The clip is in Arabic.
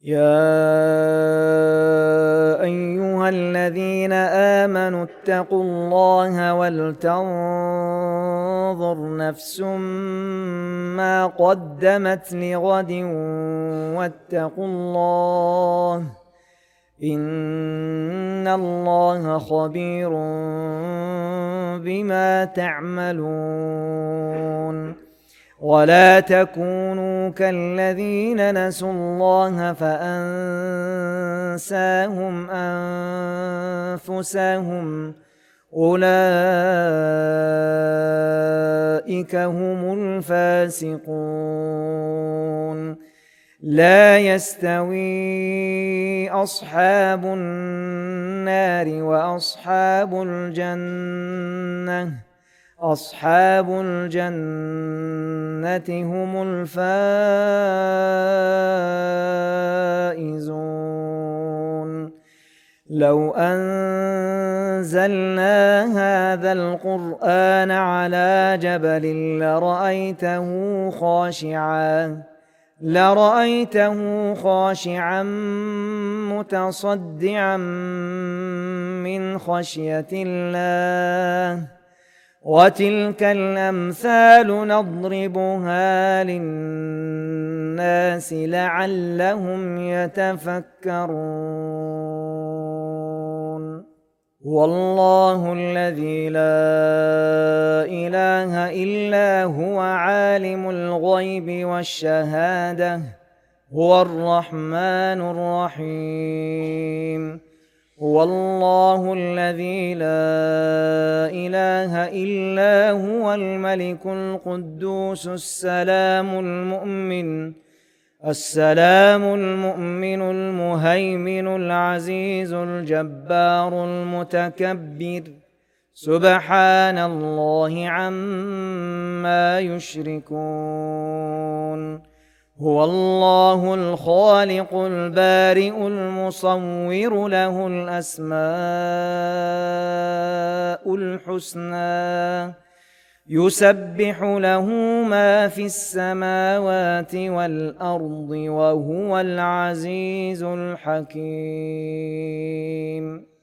يا أيها الذين آمنوا اتقوا الله ولتنظر نفس ما قدمت لغد واتقوا الله إن الله خبير بما تعملون ولا تكونوا كالذين نسوا الله فأنساهم أنفسهم أولئك هم الفاسقون لا يستوي أصحاب النار وأصحاب الجنة أصحاب الجنة هم الفائزون لو أنزلنا هذا القرآن على جبل لرأيته خاشعا متصدعا من خشية الله وتلك الأمثال نضربها للناس لعلهم يتفكرون والله الذي لا إله إلا هو عالم الغيب والشهادة هو الرحمن الرحيم هو الله الذي لا إله إلا هو الملك القدوس السلام المؤمن المهيمن العزيز الجبار المتكبر سبحان الله عما يشركون هو الله الخالق البارئ المصور له الأسماء الحسنى يسبح له ما في السماوات والأرض وهو العزيز الحكيم